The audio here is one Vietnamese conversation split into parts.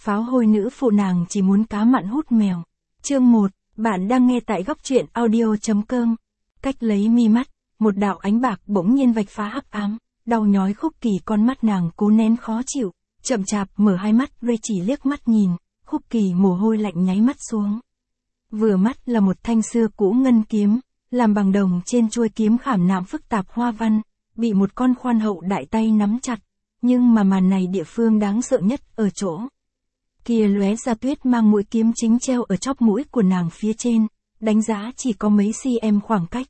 Pháo hôi nữ phụ nàng chỉ muốn cá mặn hút mèo. Chương 1, bạn đang nghe tại góc truyện audio.com. Cách lấy mi mắt, một đạo ánh bạc bỗng nhiên vạch phá hắc ám, đau nhói Khúc Kỳ con mắt nàng cố nén khó chịu, chậm chạp mở hai mắt, Ray chỉ liếc mắt nhìn, Khúc Kỳ mồ hôi lạnh nháy mắt xuống. Vừa mắt là một thanh xưa cũ ngân kiếm, làm bằng đồng, trên chuôi kiếm khảm nạm phức tạp hoa văn, bị một con khoan hậu đại tay nắm chặt, nhưng mà màn này địa phương đáng sợ nhất ở chỗ kia lóe ra tuyết mang mũi kiếm chính treo ở chóp mũi của nàng phía trên, đánh giá chỉ có mấy cm khoảng cách.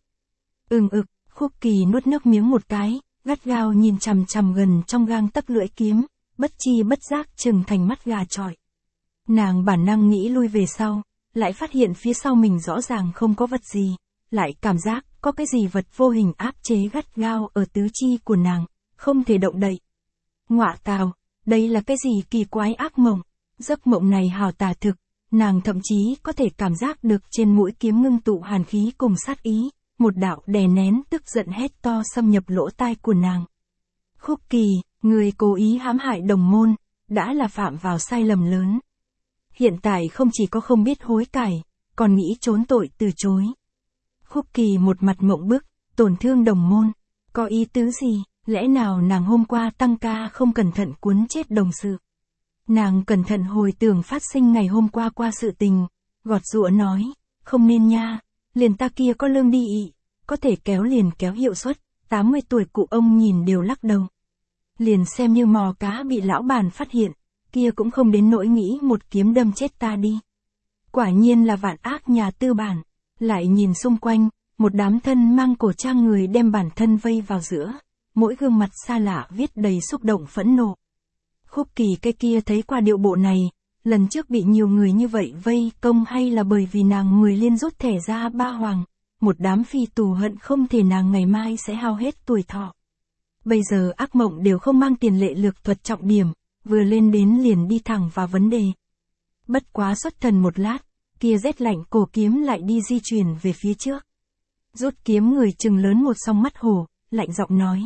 Khúc Kỳ nuốt nước miếng một cái, gắt gao nhìn chằm chằm gần trong gang tấc lưỡi kiếm, bất chi bất giác trừng thành mắt gà chọi. Nàng bản năng nghĩ lui về sau, lại phát hiện phía sau mình rõ ràng không có vật gì, lại cảm giác có cái gì vật vô hình áp chế gắt gao ở tứ chi của nàng, không thể động đậy. Ngọa tào, đây là cái gì kỳ quái ác mộng? Giấc mộng này hào tà thực, nàng thậm chí có thể cảm giác được trên mũi kiếm ngưng tụ hàn khí cùng sát ý, một đạo đè nén tức giận hét to xâm nhập lỗ tai của nàng. Khúc Kỳ, người cố ý hãm hại đồng môn, đã là phạm vào sai lầm lớn. Hiện tại không chỉ có không biết hối cải, còn nghĩ trốn tội từ chối. Khúc Kỳ một mặt mộng bức, tổn thương đồng môn, có ý tứ gì, lẽ nào nàng hôm qua tăng ca không cẩn thận cuốn chết đồng sự? Nàng cẩn thận hồi tưởng phát sinh ngày hôm qua sự tình, gọt giũa nói, không nên nha, liền ta kia có lương đi ị, có thể kéo liền kéo hiệu suất, 80 tuổi cụ ông nhìn đều lắc đầu. Liền xem như mò cá bị lão bản phát hiện, kia cũng không đến nỗi nghĩ một kiếm đâm chết ta đi. Quả nhiên là vạn ác nhà tư bản, lại nhìn xung quanh, một đám thân mang cổ trang người đem bản thân vây vào giữa, mỗi gương mặt xa lạ viết đầy xúc động phẫn nộ. Khúc Kỳ cái kia thấy qua điệu bộ này, lần trước bị nhiều người như vậy vây công hay là bởi vì nàng 10 liên rút thẻ ra ba hoàng, một đám phi tù hận không thể nàng ngày mai sẽ hao hết tuổi thọ. Bây giờ ác mộng đều không mang tiền lệ lược thuật trọng điểm, vừa lên đến liền đi thẳng vào vấn đề. Bất quá xuất thần một lát, kia rét lạnh cổ kiếm lại đi di chuyển về phía trước. Rút kiếm người trừng lớn một song mắt hổ, lạnh giọng nói.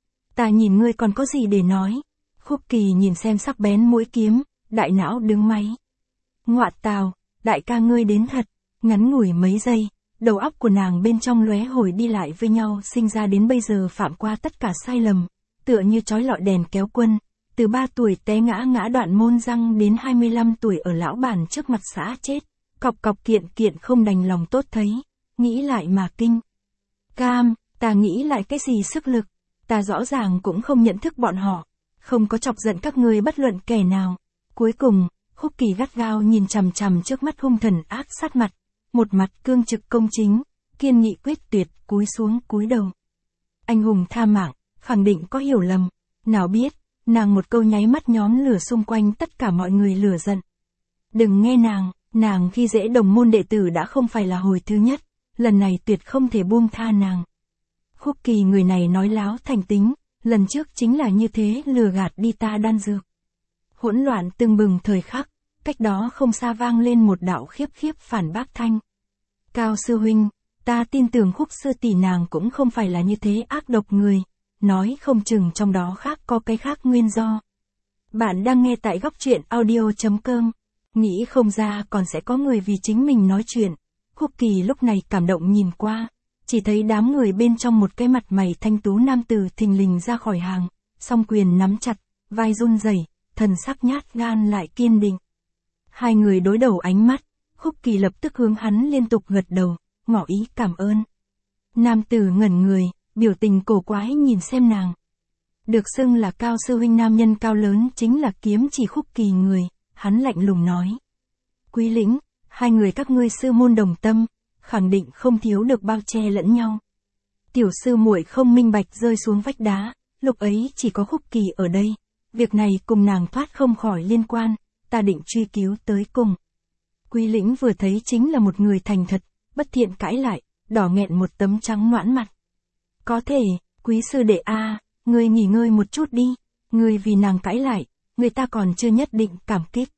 Ta nhìn ngươi còn có gì để nói? Khúc Kỳ nhìn xem sắc bén mũi kiếm, đại não đứng máy. Ngọa tào, đại ca ngươi đến thật. Ngắn ngủi mấy giây, đầu óc của nàng bên trong lóe hồi đi lại với nhau, sinh ra đến bây giờ phạm qua tất cả sai lầm, tựa như trói lọi đèn kéo quân, từ 3 tuổi té ngã đoạn môn răng đến 25 tuổi ở lão bản trước mặt xã chết, cọc cọc kiện kiện không đành lòng tốt thấy, nghĩ lại mà kinh. Cam, ta nghĩ lại cái gì sức lực, ta rõ ràng cũng không nhận thức bọn họ, không có chọc giận các ngươi bất luận kẻ nào. Cuối cùng, Khúc Kỳ gắt gao nhìn chằm chằm trước mắt hung thần ác sát mặt, một mặt cương trực công chính, kiên nghị quyết tuyệt, cúi xuống cúi đầu. Anh hùng tha mạng, khẳng định có hiểu lầm, nào biết, nàng một câu nháy mắt nhóm lửa xung quanh tất cả mọi người lửa giận. Đừng nghe nàng khi dễ đồng môn đệ tử đã không phải là hồi thứ nhất, lần này tuyệt không thể buông tha nàng. Khúc Kỳ người này nói láo thành tính, lần trước chính là như thế lừa gạt đi ta đan dược. Hỗn loạn tưng bừng thời khắc, cách đó không xa vang lên một đạo khiếp phản bác thanh. Cao sư huynh, ta tin tưởng Khúc sư tỷ nàng cũng không phải là như thế ác độc người, nói không chừng trong đó có cái khác nguyên do. Bạn đang nghe tại góc truyện audio.com, nghĩ không ra còn sẽ có người vì chính mình nói chuyện. Khúc Kỳ lúc này cảm động nhìn qua, chỉ thấy đám người bên trong một cái mặt mày thanh tú nam tử thình lình ra khỏi hàng, song quyền nắm chặt, vai run rẩy, thần sắc nhát gan lại kiên định. Hai người đối đầu ánh mắt, Khúc Kỳ lập tức hướng hắn liên tục gật đầu, ngỏ ý cảm ơn. Nam tử ngẩn người, biểu tình cổ quái nhìn xem nàng. Được xưng là Cao sư huynh nam nhân cao lớn chính là kiếm chỉ Khúc Kỳ người, hắn lạnh lùng nói. Quý lĩnh, hai người các ngươi sư môn đồng tâm, khẳng định không thiếu được bao che lẫn nhau. Tiểu sư muội không minh bạch rơi xuống vách đá, lúc ấy chỉ có Khúc Kỳ ở đây, việc này cùng nàng thoát không khỏi liên quan, ta định truy cứu tới cùng. Quý lĩnh vừa thấy chính là một người thành thật, bất thiện cãi lại, đỏ nghẹn một tấm trắng noãn mặt. Có thể, quý sư đệ a, ngươi nghỉ ngơi một chút đi, ngươi vì nàng cãi lại, người ta còn chưa nhất định cảm kích.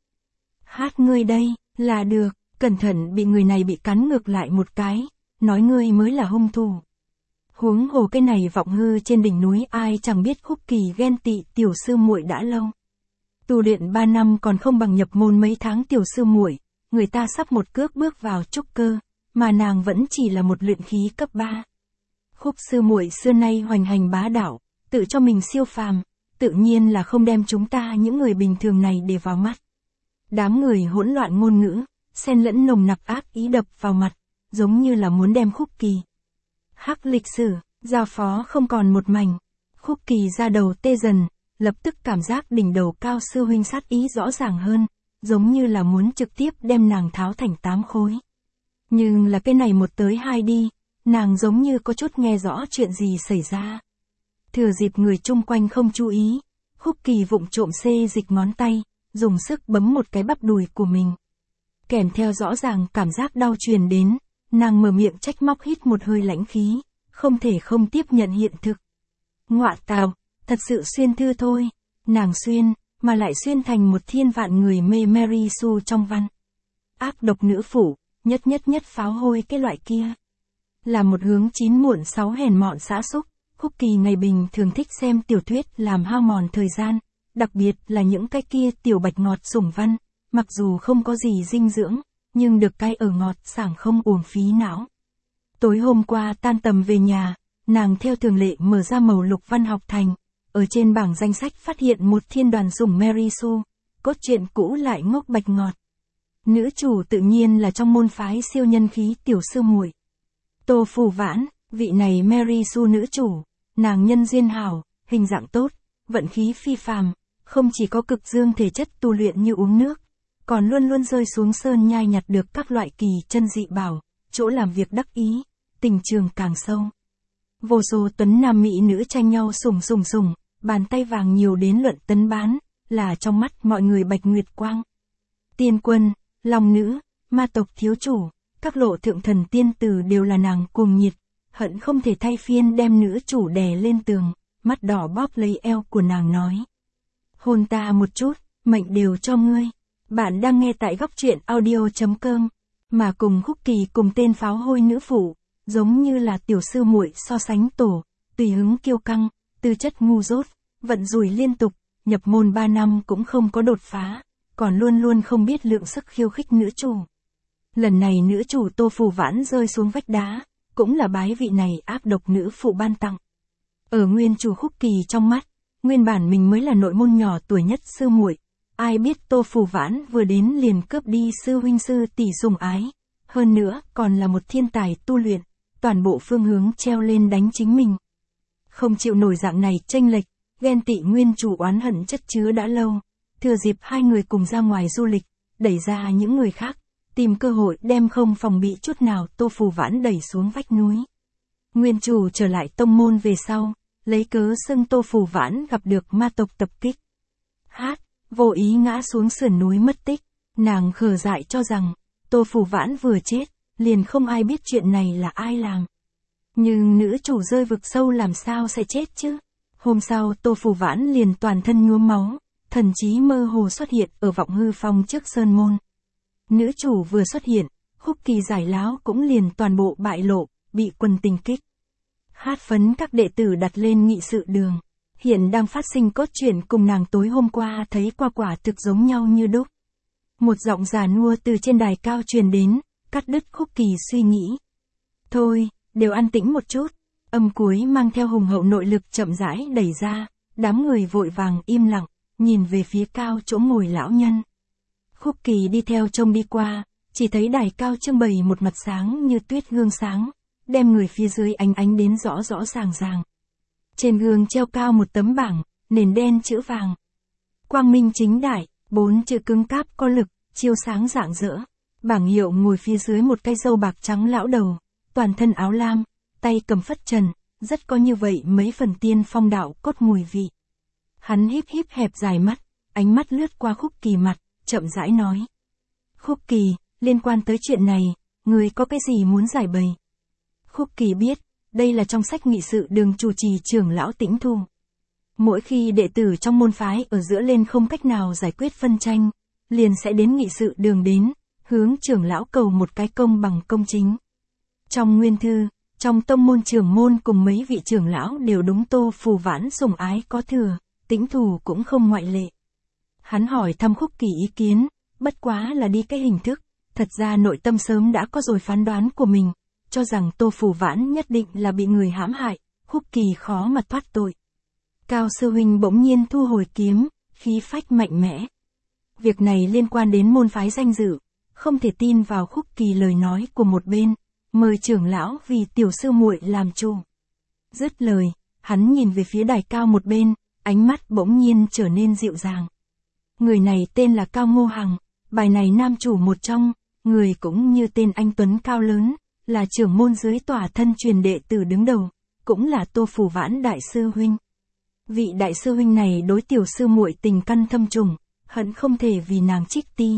Hát ngươi đây, là được, cẩn thận bị người này bị cắn ngược lại một cái, nói ngươi mới là hung thủ. Huống hồ cái này vọng hư trên đỉnh núi ai chẳng biết Khúc Kỳ ghen tị tiểu sư muội đã lâu. Tu luyện 3 năm còn không bằng nhập môn mấy tháng tiểu sư muội, người ta sắp một cước bước vào trúc cơ, mà nàng vẫn chỉ là một luyện khí cấp 3. Khúc sư muội xưa nay hoành hành bá đạo, tự cho mình siêu phàm, tự nhiên là không đem chúng ta những người bình thường này để vào mắt. Đám người hỗn loạn ngôn ngữ, xen lẫn nồng nặc ác ý đập vào mặt, giống như là muốn đem Khúc Kỳ. Hắc lịch sử, giao phó không còn một mảnh. Khúc Kỳ ra đầu tê dần, lập tức cảm giác đỉnh đầu cao sư huynh sát ý rõ ràng hơn, giống như là muốn trực tiếp đem nàng tháo thành 8 khối. Nhưng là cái này một tới hai đi, nàng giống như có chút nghe rõ chuyện gì xảy ra. Thừa dịp người chung quanh không chú ý, Khúc Kỳ vụng trộm xê dịch ngón tay, dùng sức bấm một cái bắp đùi của mình. Kèm theo rõ ràng cảm giác đau truyền đến, nàng mở miệng trách móc hít một hơi lãnh khí, không thể không tiếp nhận hiện thực. Ngọa tào, thật sự xuyên thư thôi, nàng xuyên, mà lại xuyên thành một thiên vạn người mê Mary Sue trong văn. Ác độc nữ phủ, nhất pháo hôi cái loại kia. Là một hướng 9 muộn 6 hèn mọn xã xúc, Khúc Kỳ ngày bình thường thích xem tiểu thuyết làm hao mòn thời gian, đặc biệt là những cái kia tiểu bạch ngọt sủng văn, mặc dù không có gì dinh dưỡng, nhưng được cái ở ngọt sảng không uổng phí não. Tối hôm qua tan tầm về nhà, nàng theo thường lệ mở ra màu lục văn học thành, ở trên bảng danh sách phát hiện một thiên đoàn sủng Mary Sue, cốt truyện cũ lại ngốc bạch ngọt. Nữ chủ tự nhiên là trong môn phái siêu nhân khí tiểu sư muội. Tô Phù Vãn, vị này Mary Sue nữ chủ, nàng nhân duyên hảo, hình dạng tốt, vận khí phi phàm, không chỉ có cực dương thể chất tu luyện như uống nước, còn luôn luôn rơi xuống sơn nhai nhặt được các loại kỳ chân dị bảo, chỗ làm việc đắc ý, tình trường càng sâu. Vô số tuấn nam mỹ nữ tranh nhau sủng, bàn tay vàng nhiều đến luận tấn bán, là trong mắt mọi người bạch nguyệt quang. Tiên quân, long nữ, ma tộc thiếu chủ, các lộ thượng thần tiên tử đều là nàng cuồng nhiệt, hận không thể thay phiên đem nữ chủ đè lên tường, mắt đỏ bóp lấy eo của nàng nói. Hôn ta một chút, mệnh đều cho ngươi. Bạn đang nghe tại góc truyện audio.com, mà cùng Khúc Kỳ cùng tên pháo hôi nữ phụ, giống như là tiểu sư muội so sánh tổ, tùy hứng kiêu căng, tư chất ngu dốt, vận rủi liên tục, nhập môn 3 năm cũng không có đột phá, còn luôn luôn không biết lượng sức khiêu khích nữ chủ. Lần này nữ chủ Tô Phù Vãn rơi xuống vách đá, cũng là bái vị này ác độc nữ phụ ban tặng. Ở nguyên chủ Khúc Kỳ trong mắt, nguyên bản mình mới là nội môn nhỏ tuổi nhất sư muội, ai biết Tô Phù Vãn vừa đến liền cướp đi sư huynh sư tỷ sủng ái, hơn nữa còn là một thiên tài tu luyện, toàn bộ phương hướng treo lên đánh chính mình. Không chịu nổi dạng này chênh lệch, ghen tị nguyên chủ oán hận chất chứa đã lâu, thừa dịp hai người cùng ra ngoài du lịch, đẩy ra những người khác, tìm cơ hội đem không phòng bị chút nào Tô Phù Vãn đẩy xuống vách núi. Nguyên chủ trở lại tông môn về sau, lấy cớ xưng Tô Phù Vãn gặp được ma tộc tập kích. Vô ý ngã xuống sườn núi mất tích, nàng khờ dại cho rằng, Tô Phù Vãn vừa chết, liền không ai biết chuyện này là ai làm. Nhưng nữ chủ rơi vực sâu làm sao sẽ chết chứ? Hôm sau Tô Phù Vãn liền toàn thân nhuốm máu, thần trí mơ hồ xuất hiện ở vọng hư phong trước sơn môn. Nữ chủ vừa xuất hiện, Khúc Kỳ giải láo cũng liền toàn bộ bại lộ, bị quần tình kích. Hát phấn các đệ tử đặt lên nghị sự đường. Hiện đang phát sinh cốt truyện cùng nàng tối hôm qua thấy qua quả thực giống nhau như đúc. Một giọng già nua từ trên đài cao truyền đến, cắt đứt Khúc Kỳ suy nghĩ. Thôi, đều an tĩnh một chút. Âm cuối mang theo hùng hậu nội lực chậm rãi đẩy ra, đám người vội vàng im lặng, nhìn về phía cao chỗ ngồi lão nhân. Khúc Kỳ đi theo trông đi qua, chỉ thấy đài cao trưng bày một mặt sáng như tuyết gương sáng, đem người phía dưới ánh đến rõ ràng. Trên gương treo cao một tấm bảng, nền đen chữ vàng. Quang minh chính đại, 4 chữ cứng cáp có lực, chiếu sáng rạng rỡ. Bảng hiệu ngồi phía dưới một cây râu bạc trắng lão đầu, toàn thân áo lam, tay cầm phất trần, rất có như vậy mấy phần tiên phong đạo cốt mùi vị. Hắn híp hẹp dài mắt, ánh mắt lướt qua Khúc Kỳ mặt, chậm rãi nói. Khúc Kỳ, liên quan tới chuyện này, người có cái gì muốn giải bày? Khúc Kỳ biết, đây là trong sách nghị sự đường chủ trì trưởng lão Tĩnh Thu. Mỗi khi đệ tử trong môn phái ở giữa lên không cách nào giải quyết phân tranh, liền sẽ đến nghị sự đường đến, hướng trưởng lão cầu một cái công bằng công chính. Trong nguyên thư, trong tông môn trưởng môn cùng mấy vị trưởng lão đều đúng Tô Phù Vãn sủng ái có thừa, Tĩnh Thu cũng không ngoại lệ. Hắn hỏi thăm Khúc Kỳ ý kiến, bất quá là đi cái hình thức, thật ra nội tâm sớm đã có rồi phán đoán của mình, cho rằng Tô Phủ Vãn nhất định là bị người hãm hại, Khúc Kỳ khó mà thoát tội. Cao sư huynh bỗng nhiên thu hồi kiếm, khí phách mạnh mẽ. Việc này liên quan đến môn phái danh dự, không thể tin vào Khúc Kỳ lời nói của một bên, mời trưởng lão vì tiểu sư muội làm chủ. Dứt lời, hắn nhìn về phía đài cao một bên, ánh mắt bỗng nhiên trở nên dịu dàng. Người này tên là Cao Ngô Hằng, bài này nam chủ một trong, người cũng như tên anh tuấn cao lớn, là trưởng môn dưới tòa thân truyền đệ tử đứng đầu, cũng là Tô Phủ Vãn đại sư huynh. Vị đại sư huynh này đối tiểu sư muội tình căn thâm trùng, hận không thể vì nàng trích ti.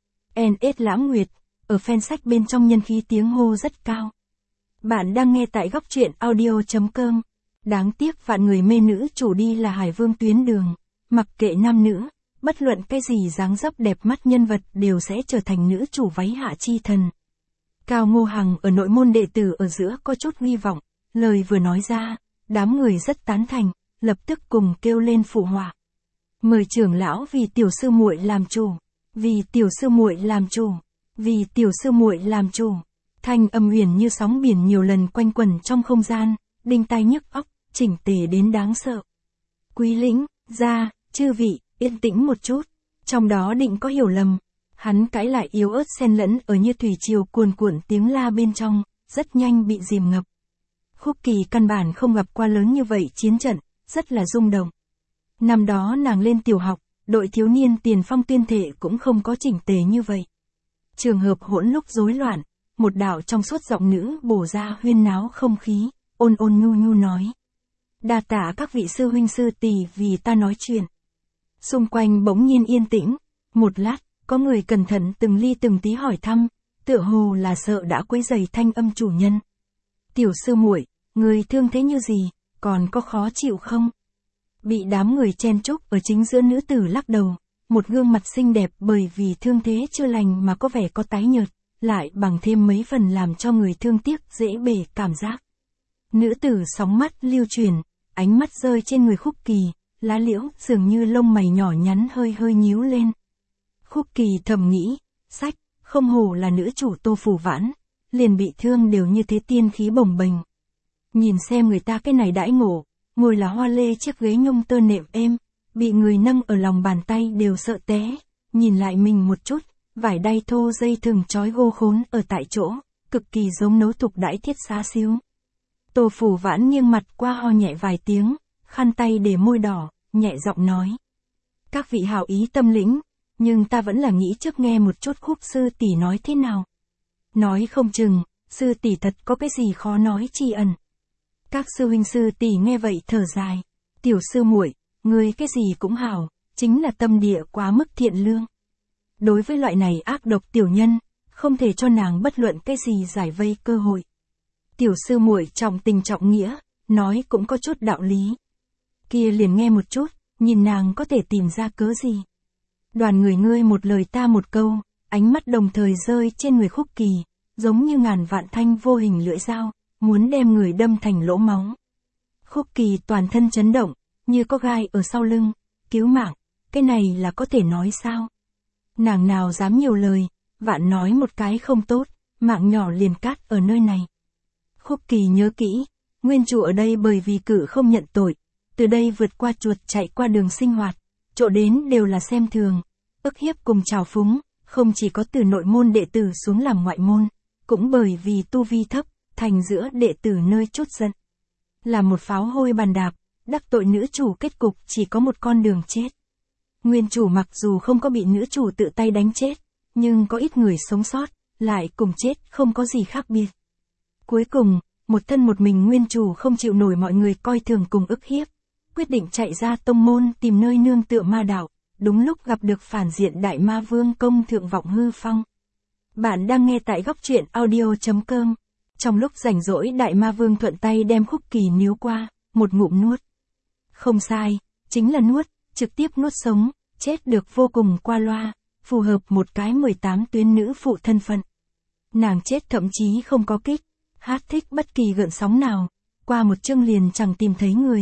NS Lãng Nguyệt, ở fan sách bên trong nhân khí tiếng hô rất cao. Bạn đang nghe tại góc truyện audio.com. Đáng tiếc vạn người mê nữ chủ đi là Hải Vương tuyến đường, mặc kệ nam nữ, bất luận cái gì dáng dấp đẹp mắt nhân vật đều sẽ trở thành nữ chủ váy hạ chi thần. Cao Ngô Hằng ở nội môn đệ tử ở giữa có chút hy vọng, lời vừa nói ra, đám người rất tán thành, lập tức cùng kêu lên phụ họa. Mời trưởng lão vì tiểu sư muội làm chủ, vì tiểu sư muội làm chủ, vì tiểu sư muội làm chủ. Thanh âm huyền như sóng biển nhiều lần quanh quẩn trong không gian, đinh tai nhức óc, chỉnh tề đến đáng sợ. Quý lĩnh, gia, chư vị, yên tĩnh một chút, trong đó định có hiểu lầm. Hắn cãi lại yếu ớt xen lẫn ở như thủy triều cuồn cuộn tiếng la bên trong, rất nhanh bị dìm ngập. Khúc Kỳ căn bản không gặp qua lớn như vậy chiến trận, rất là rung động. Năm đó nàng lên tiểu học, đội thiếu niên tiền phong tuyên thệ cũng không có chỉnh tề như vậy. Trường hợp hỗn lúc rối loạn, một đạo trong suốt giọng nữ bổ ra huyên náo không khí, ôn ôn nhu nhu nói. Đa tạ các vị sư huynh sư tỷ vì ta nói chuyện. Xung quanh bỗng nhiên yên tĩnh, một lát, có người cẩn thận từng ly từng tí hỏi thăm, tựa hồ là sợ đã quấy rầy thanh âm chủ nhân. Tiểu sư muội, người thương thế như gì, còn có khó chịu không? Bị đám người chen chúc ở chính giữa nữ tử lắc đầu, một gương mặt xinh đẹp bởi vì thương thế chưa lành mà có vẻ có tái nhợt, lại bằng thêm mấy phần làm cho người thương tiếc dễ bể cảm giác. Nữ tử sóng mắt lưu truyền, ánh mắt rơi trên người Khúc Kỳ, lá liễu dường như lông mày nhỏ nhắn hơi hơi nhíu lên. Khúc Kỳ thầm nghĩ, sách, không hổ là nữ chủ Tô Phủ Vãn, liền bị thương đều như thế tiên khí bồng bềnh. Nhìn xem người ta cái này đãi ngộ, ngồi là hoa lê chiếc ghế nhung tơ nệm êm, bị người nâng ở lòng bàn tay đều sợ té, nhìn lại mình một chút, vải đay thô dây thừng trói gô khốn ở tại chỗ, cực kỳ giống nấu tục đãi thiết xá xíu. Tô Phủ Vãn nghiêng mặt qua ho nhẹ vài tiếng, khăn tay để môi đỏ, nhẹ giọng nói. Các vị hảo ý tâm lĩnh, nhưng ta vẫn là nghĩ trước nghe một chút Khúc sư tỷ nói thế nào. Nói không chừng, sư tỷ thật có cái gì khó nói tri ẩn. Các sư huynh sư tỷ nghe vậy thở dài. Tiểu sư muội, ngươi cái gì cũng hảo, chính là tâm địa quá mức thiện lương. Đối với loại này ác độc tiểu nhân, không thể cho nàng bất luận cái gì giải vây cơ hội. Tiểu sư muội trọng tình trọng nghĩa, nói cũng có chút đạo lý. Kia liền nghe một chút, nhìn nàng có thể tìm ra cớ gì. Đoàn người ngươi một lời ta một câu, ánh mắt đồng thời rơi trên người Khúc Kỳ, giống như ngàn vạn thanh vô hình lưỡi dao, muốn đem người đâm thành lỗ máu. Khúc Kỳ toàn thân chấn động, như có gai ở sau lưng, cứu mạng, cái này là có thể nói sao? Nàng nào dám nhiều lời, vạn nói một cái không tốt, mạng nhỏ liền cát ở nơi này. Khúc Kỳ nhớ kỹ, nguyên chủ ở đây bởi vì cử không nhận tội, từ đây vượt qua chuột chạy qua đường sinh hoạt, chỗ đến đều là xem thường, ức hiếp cùng trào phúng, không chỉ có từ nội môn đệ tử xuống làm ngoại môn, cũng bởi vì tu vi thấp, thành giữa đệ tử nơi chút giận. Là một pháo hôi bàn đạp, đắc tội nữ chủ kết cục chỉ có một con đường chết. Nguyên chủ mặc dù không có bị nữ chủ tự tay đánh chết, nhưng có ít người sống sót, lại cùng chết không có gì khác biệt. Cuối cùng, một thân một mình nguyên chủ không chịu nổi mọi người coi thường cùng ức hiếp, quyết định chạy ra tông môn tìm nơi nương tựa ma đạo, đúng lúc gặp được phản diện đại ma vương công thượng Vọng Hư Phong. Bạn đang nghe tại góc truyện audio.com. Trong lúc rảnh rỗi đại ma vương thuận tay đem Khúc Kỳ níu qua, một ngụm nuốt. Không sai, chính là nuốt, trực tiếp nuốt sống, chết được vô cùng qua loa, phù hợp một cái 18 tuyến nữ phụ thân phận. Nàng chết thậm chí không có kích, hát thích bất kỳ gợn sóng nào, qua một chương liền chẳng tìm thấy người,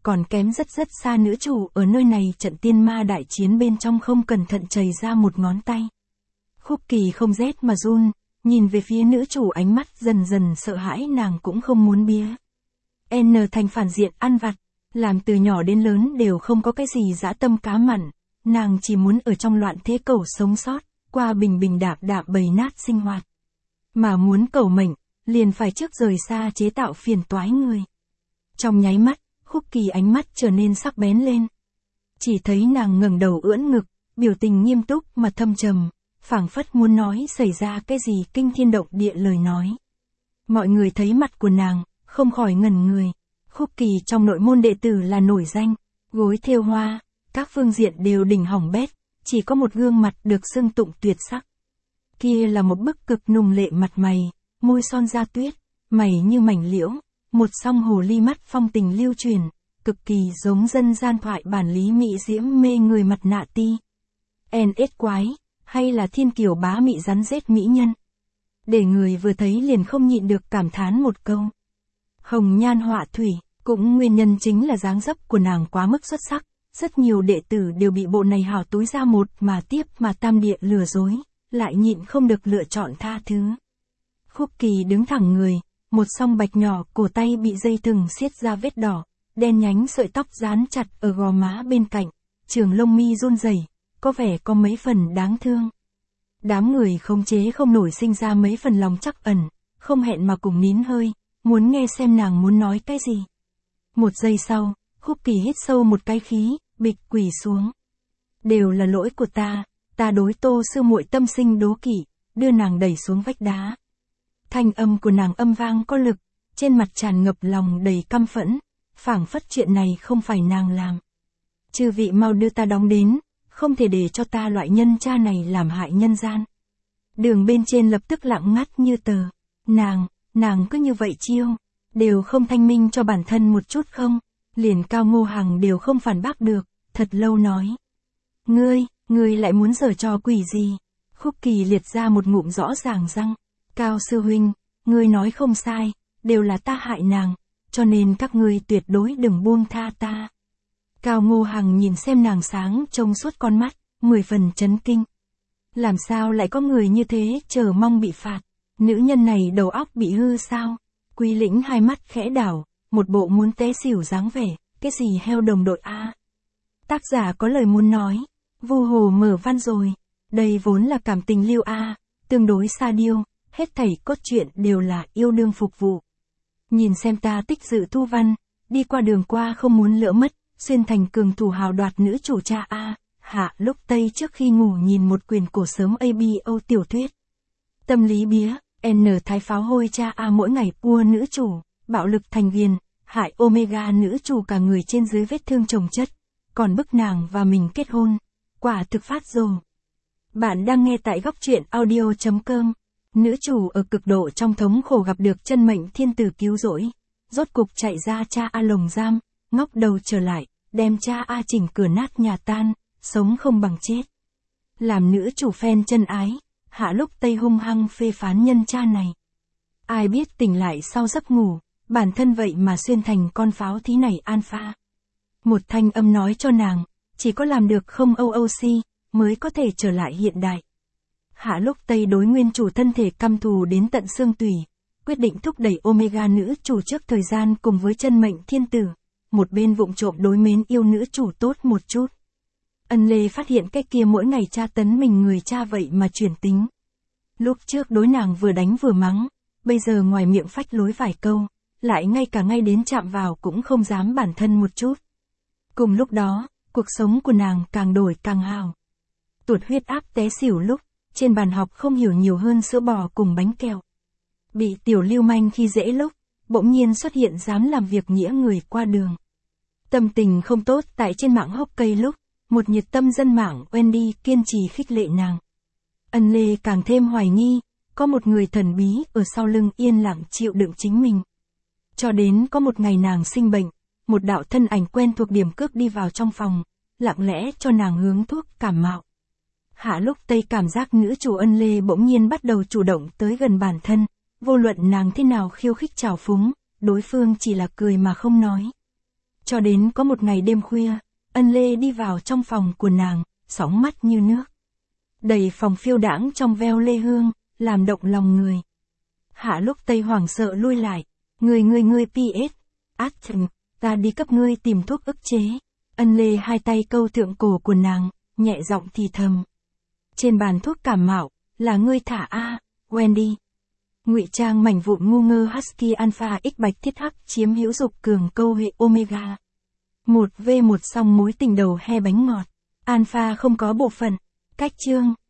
còn kém rất rất xa nữ chủ, ở nơi này trận tiên ma đại chiến bên trong không cẩn thận chảy ra một ngón tay. Khúc Kỳ không rét mà run, nhìn về phía nữ chủ ánh mắt dần dần sợ hãi, nàng cũng không muốn bía. N thành phản diện ăn vặt, làm từ nhỏ đến lớn đều không có cái gì dã tâm cá mặn, nàng chỉ muốn ở trong loạn thế cầu sống sót, qua bình bình đạm đạm bầy nát sinh hoạt. Mà muốn cầu mệnh, liền phải trước rời xa chế tạo phiền toái người. Trong nháy mắt, Khúc Kỳ ánh mắt trở nên sắc bén lên. Chỉ thấy nàng ngẩng đầu ưỡn ngực, biểu tình nghiêm túc mà thâm trầm, phảng phất muốn nói xảy ra cái gì kinh thiên động địa lời nói. Mọi người thấy mặt của nàng, không khỏi ngẩn người. Khúc Kỳ trong nội môn đệ tử là nổi danh, gối thêu hoa, các phương diện đều đỉnh hỏng bét, chỉ có một gương mặt được xưng tụng tuyệt sắc. Kia là một bức cực nùng lệ mặt mày, môi son da tuyết, mày như mảnh liễu, một song hồ ly mắt phong tình lưu truyền, cực kỳ giống dân gian thoại bản lý mỹ diễm mê người mặt nạ ti. NS quái, hay là thiên kiều bá mị rắn rết mỹ nhân. Để người vừa thấy liền không nhịn được cảm thán một câu. Hồng nhan họa thủy, cũng nguyên nhân chính là dáng dấp của nàng quá mức xuất sắc, rất nhiều đệ tử đều bị bộ này hào túi ra một mà tiếp mà tam địa lừa dối, lại nhịn không được lựa chọn tha thứ. Khúc Kỳ đứng thẳng người, một song bạch nhỏ, cổ tay bị dây thừng siết ra vết đỏ, đen nhánh sợi tóc dán chặt ở gò má bên cạnh, trường lông mi run rẩy, có vẻ có mấy phần đáng thương. Đám người không chế không nổi sinh ra mấy phần lòng trắc ẩn, không hẹn mà cùng nín hơi, muốn nghe xem nàng muốn nói cái gì. Một giây sau, Khúc Kỳ hít sâu một cái khí, bịch quỳ xuống. Đều là lỗi của ta đối Tô sư muội tâm sinh đố kỵ, đưa nàng đẩy xuống vách đá. Thanh âm của nàng âm vang có lực, trên mặt tràn ngập lòng đầy căm phẫn, phảng phất chuyện này không phải nàng làm. Chư vị mau đưa ta đóng đến, không thể để cho ta loại nhân cha này làm hại nhân gian. Đường bên trên lập tức lặng ngắt như tờ. Nàng cứ như vậy chiêu, đều không thanh minh cho bản thân một chút không, liền Cao Ngô Hằng đều không phản bác được, thật lâu nói. Ngươi lại muốn giở trò quỷ gì? Khúc Kỳ liệt ra một ngụm rõ ràng răng. Cao sư huynh, ngươi nói không sai, đều là ta hại nàng, cho nên các ngươi tuyệt đối đừng buông tha ta. Cao Ngô Hằng nhìn xem nàng sáng trông suốt con mắt, 10 phần chấn kinh. Làm sao lại có người như thế chờ mong bị phạt? Nữ nhân này đầu óc bị hư sao? Quý Lĩnh hai mắt khẽ đảo, một bộ muốn té xỉu dáng vẻ, cái gì heo đồng đội a? Tác giả có lời muốn nói, Vu Hồ mở văn rồi, đây vốn là cảm tình lưu a, tương đối sa điêu, hết thảy cốt truyện đều là yêu đương phục vụ. Nhìn xem ta tích dự thu văn, đi qua đường qua không muốn lỡ mất, xuyên thành cường thủ hào đoạt nữ chủ cha a. Hạ Lúc Tây trước khi ngủ nhìn một quyển cổ sớm ABO tiểu thuyết. Tâm lý bía, N thái pháo hôi cha a mỗi ngày ua nữ chủ, bạo lực thành viên, hại Omega nữ chủ cả người trên dưới vết thương chồng chất, còn bức nàng và mình kết hôn. Quả thực phát rồ. Bạn đang nghe tại góc truyện audio.com. Nữ chủ ở cực độ trong thống khổ gặp được chân mệnh thiên tử cứu rỗi, rốt cục chạy ra cha a lồng giam, ngóc đầu trở lại, đem cha a chỉnh cửa nát nhà tan, sống không bằng chết. Làm nữ chủ fan chân ái, Hạ Lúc Tây hung hăng phê phán nhân cha này. Ai biết tỉnh lại sau giấc ngủ, bản thân vậy mà xuyên thành con pháo thí này alpha. Một thanh âm nói cho nàng, chỉ có làm được không OOC, mới có thể trở lại hiện đại. Hạ Lúc Tây đối nguyên chủ thân thể căm thù đến tận xương tủy, quyết định thúc đẩy Omega nữ chủ trước thời gian cùng với chân mệnh thiên tử, một bên vụng trộm đối mến yêu nữ chủ tốt một chút. Ân Lê phát hiện cái kia mỗi ngày tra tấn mình người cha vậy mà chuyển tính. Lúc trước đối nàng vừa đánh vừa mắng, bây giờ ngoài miệng phách lối vài câu, lại ngay cả ngay đến chạm vào cũng không dám bản thân một chút. Cùng lúc đó, cuộc sống của nàng càng đổi càng hào. Tuột huyết áp té xỉu lúc, trên bàn học không hiểu nhiều hơn sữa bò cùng bánh kẹo. Bị tiểu lưu manh khi dễ lúc, bỗng nhiên xuất hiện dám làm việc nghĩa người qua đường. Tâm tình không tốt tại trên mạng hốc cây lúc, một nhiệt tâm dân mạng Wendy kiên trì khích lệ nàng. Ân Lê càng thêm hoài nghi, có một người thần bí ở sau lưng yên lặng chịu đựng chính mình. Cho đến có một ngày nàng sinh bệnh, một đạo thân ảnh quen thuộc điểm cước đi vào trong phòng, lặng lẽ cho nàng hướng thuốc cảm mạo. Hạ Lúc Tây cảm giác nữ chủ Ân Lê bỗng nhiên bắt đầu chủ động tới gần bản thân, vô luận nàng thế nào khiêu khích trào phúng, đối phương chỉ là cười mà không nói. Cho đến có một ngày đêm khuya, Ân Lê đi vào trong phòng của nàng, sóng mắt như nước. Đầy phòng phiêu đãng trong veo lê hương, làm động lòng người. Hạ Lúc Tây hoảng sợ lui lại. Ngươi PS. Action, ta đi cấp ngươi tìm thuốc ức chế. Ân Lê hai tay câu thượng cổ của nàng, nhẹ giọng thì thầm. Trên bàn thuốc cảm mạo, là ngươi thả a, Wendy. Ngụy trang mảnh vụn ngu ngơ Husky Alpha X bạch thiết hắc chiếm hữu dục cường câu hệ Omega. 1v1 song mối tình đầu he bánh ngọt. Alpha không có bộ phận. Cách chương.